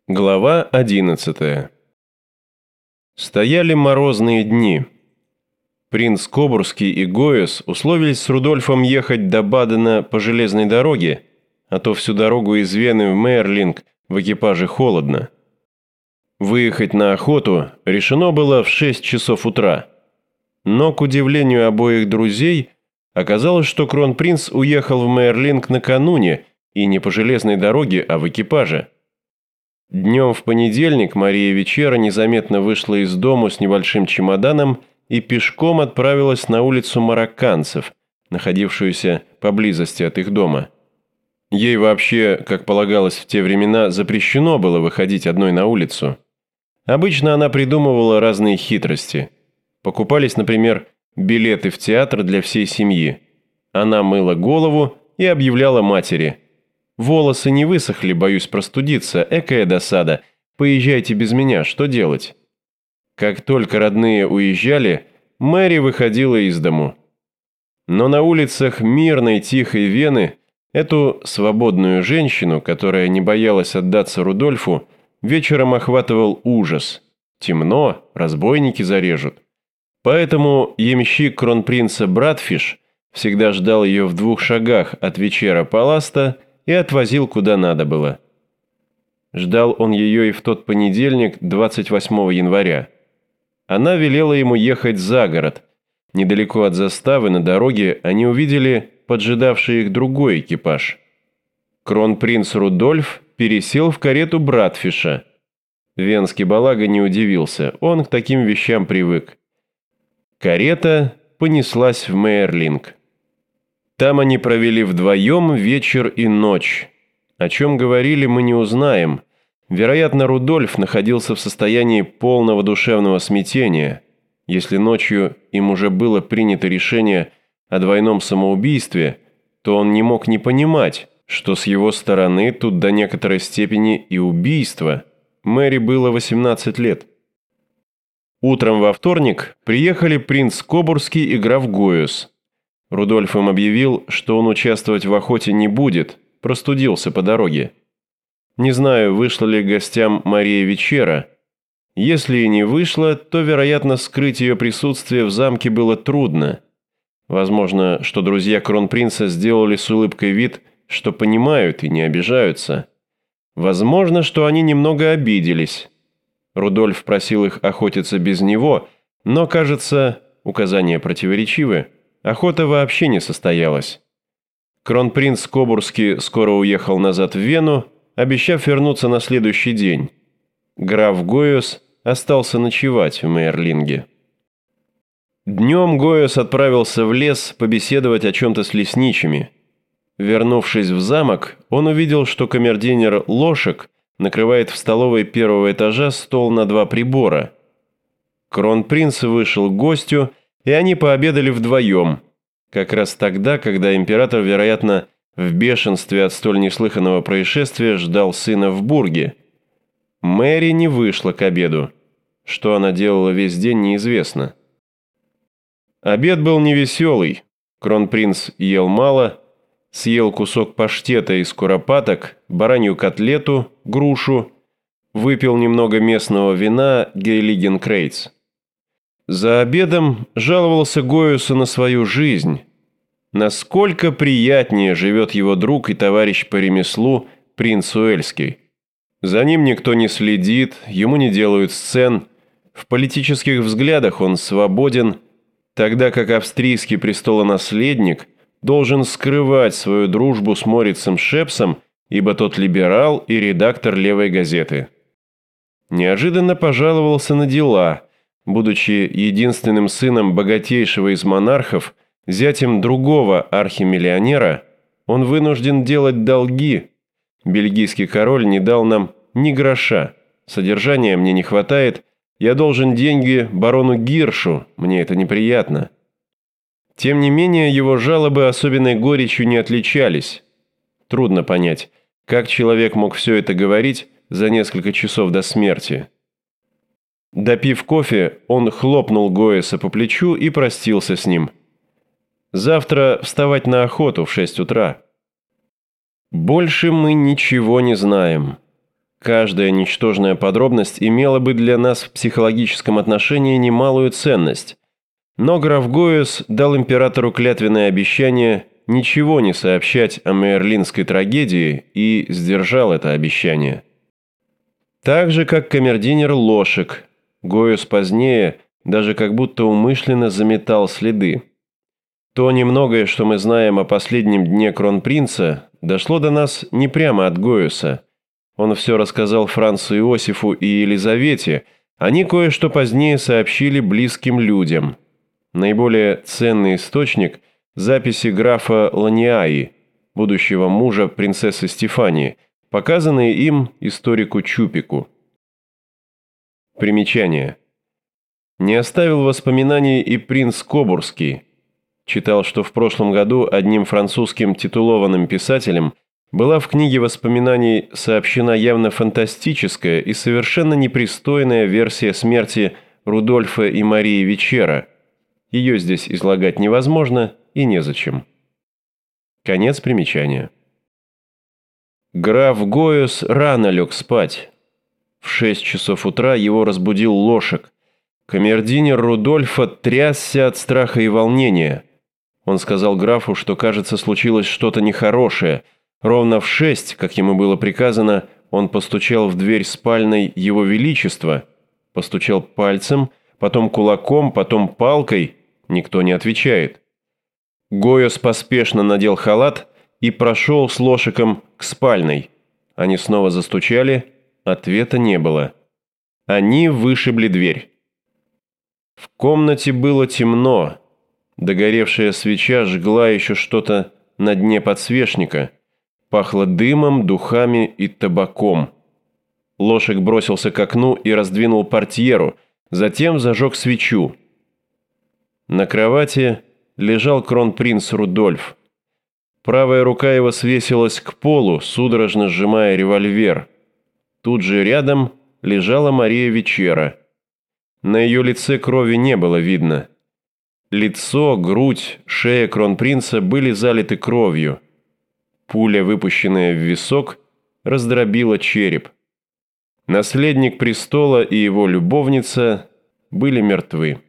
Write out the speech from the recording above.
Глава 11. Стояли морозные дни. Принц Кобурский и Гоэс условились с Рудольфом ехать до Бадена по железной дороге, а то всю дорогу из Вены в Мейерлинг в экипаже холодно. Выехать на охоту решено было в 6 часов утра. Но, к удивлению обоих друзей, оказалось, что кронпринц уехал в Мейерлинг накануне, и не по железной дороге, а в экипаже. Днем в понедельник Мария Вечера незаметно вышла из дому с небольшим чемоданом и пешком отправилась на улицу марокканцев, находившуюся поблизости от их дома. Ей вообще, как полагалось в те времена, запрещено было выходить одной на улицу. Обычно она придумывала разные хитрости. Покупались, например, билеты в театр для всей семьи. Она мыла голову и объявляла матери: «Волосы не высохли, боюсь простудиться, экая досада. Поезжайте без меня, что делать?» Как только родные уезжали, Мэри выходила из дому. Но на улицах мирной, тихой Вены эту свободную женщину, которая не боялась отдаться Рудольфу, вечером охватывал ужас. Темно, разбойники зарежут. Поэтому ямщик кронпринца Братфиш всегда ждал ее в 2 шагах от Вечера Паласта и отвозил куда надо было. Ждал он ее и в тот понедельник, 28 января. Она велела ему ехать за город. Недалеко от заставы на дороге они увидели поджидавший их другой экипаж. Кронпринц Рудольф пересел в карету Братфиша. Венский балага не удивился, он к таким вещам привык. Карета понеслась в Мейерлинг. Там они провели вдвоем вечер и ночь. О чем говорили, мы не узнаем. Вероятно, Рудольф находился в состоянии полного душевного смятения. Если ночью им уже было принято решение о двойном самоубийстве, то он не мог не понимать, что с его стороны тут до некоторой степени и убийство. Мэри было 18 лет. Утром во вторник приехали принц Кобурский и граф Гоэс. Рудольф им объявил, что он участвовать в охоте не будет, простудился по дороге. Не знаю, вышла ли гостям Мария Вечера. Если и не вышла, то, вероятно, скрыть ее присутствие в замке было трудно. Возможно, что друзья кронпринца сделали с улыбкой вид, что понимают и не обижаются. Возможно, что они немного обиделись. Рудольф просил их охотиться без него, но, кажется, указания противоречивы. Охота вообще не состоялась. Кронпринц Кобурский скоро уехал назад в Вену, обещав вернуться на следующий день. Граф Гоэс остался ночевать в Мейерлинге. Днем Гоэс отправился в лес побеседовать о чем-то с лесничими. Вернувшись в замок, он увидел, что камердинер Лошек накрывает в столовой 1-го этажа стол на 2 прибора. Кронпринц вышел к гостю, и они пообедали вдвоем, как раз тогда, когда император, вероятно, в бешенстве от столь неслыханного происшествия ждал сына в Бурге. Мэри не вышла к обеду. Что она делала весь день, неизвестно. Обед был невеселый. Кронпринц ел мало, съел кусок паштета из куропаток, баранью котлету, грушу, выпил немного местного вина Гейлиген-Крейц. За обедом жаловался Гоэсу на свою жизнь. Насколько приятнее живет его друг и товарищ по ремеслу принц Уэльский. За ним никто не следит, ему не делают сцен, в политических взглядах он свободен, тогда как австрийский престолонаследник должен скрывать свою дружбу с Морицем Шепсом, ибо тот либерал и редактор «Левой газеты». Неожиданно пожаловался на дела. Будучи единственным сыном богатейшего из монархов, зятем другого архимиллионера, он вынужден делать долги. Бельгийский король не дал нам ни гроша. Содержания мне не хватает. Я должен деньги барону Гиршу. Мне это неприятно. Тем не менее, его жалобы особенной горечью не отличались. Трудно понять, как человек мог все это говорить за несколько часов до смерти. Допив кофе, он хлопнул Гоэса по плечу и простился с ним. Завтра вставать на охоту в 6 утра. Больше мы ничего не знаем. Каждая ничтожная подробность имела бы для нас в психологическом отношении немалую ценность. Но граф Гойес дал императору клятвенное обещание ничего не сообщать о мейерлинской трагедии и сдержал это обещание. Так же, как камердинер Лошек, Гойес позднее даже как будто умышленно заметал следы. То немногое, что мы знаем о последнем дне кронпринца, дошло до нас не прямо от Гойеса. Он все рассказал Францу Иосифу и Елизавете, они кое-что позднее сообщили близким людям. Наиболее ценный источник – записи графа Ланиаи, будущего мужа принцессы Стефании, показанные им историку Чупику. Примечание. Не оставил воспоминаний и принц Кобурский. Читал, что в прошлом году одним французским титулованным писателем была в книге воспоминаний сообщена явно фантастическая и совершенно непристойная версия смерти Рудольфа и Марии Вечера. Ее здесь излагать невозможно и незачем. Конец примечания. Граф Гойес рано лег спать. В 6 часов утра его разбудил Лошек. Камердинер Рудольфа трясся от страха и волнения. Он сказал графу, что, кажется, случилось что-то нехорошее. Ровно в 6, как ему было приказано, он постучал в дверь спальной Его Величества, постучал пальцем, потом кулаком, потом палкой. Никто не отвечает. Гойес поспешно надел халат и прошел с Лошеком к спальной. Они снова застучали, ответа не было. Они вышибли дверь. В комнате было темно. Догоревшая свеча жгла еще что-то на дне подсвечника. Пахло дымом, духами и табаком. Лошек бросился к окну и раздвинул портьеру, затем зажег свечу. На кровати лежал кронпринц Рудольф. Правая рука его свесилась к полу, судорожно сжимая револьвер. Тут же рядом лежала Мария Вечера. На ее лице крови не было видно. Лицо, грудь, шея кронпринца были залиты кровью. Пуля, выпущенная в висок, раздробила череп. Наследник престола и его любовница были мертвы.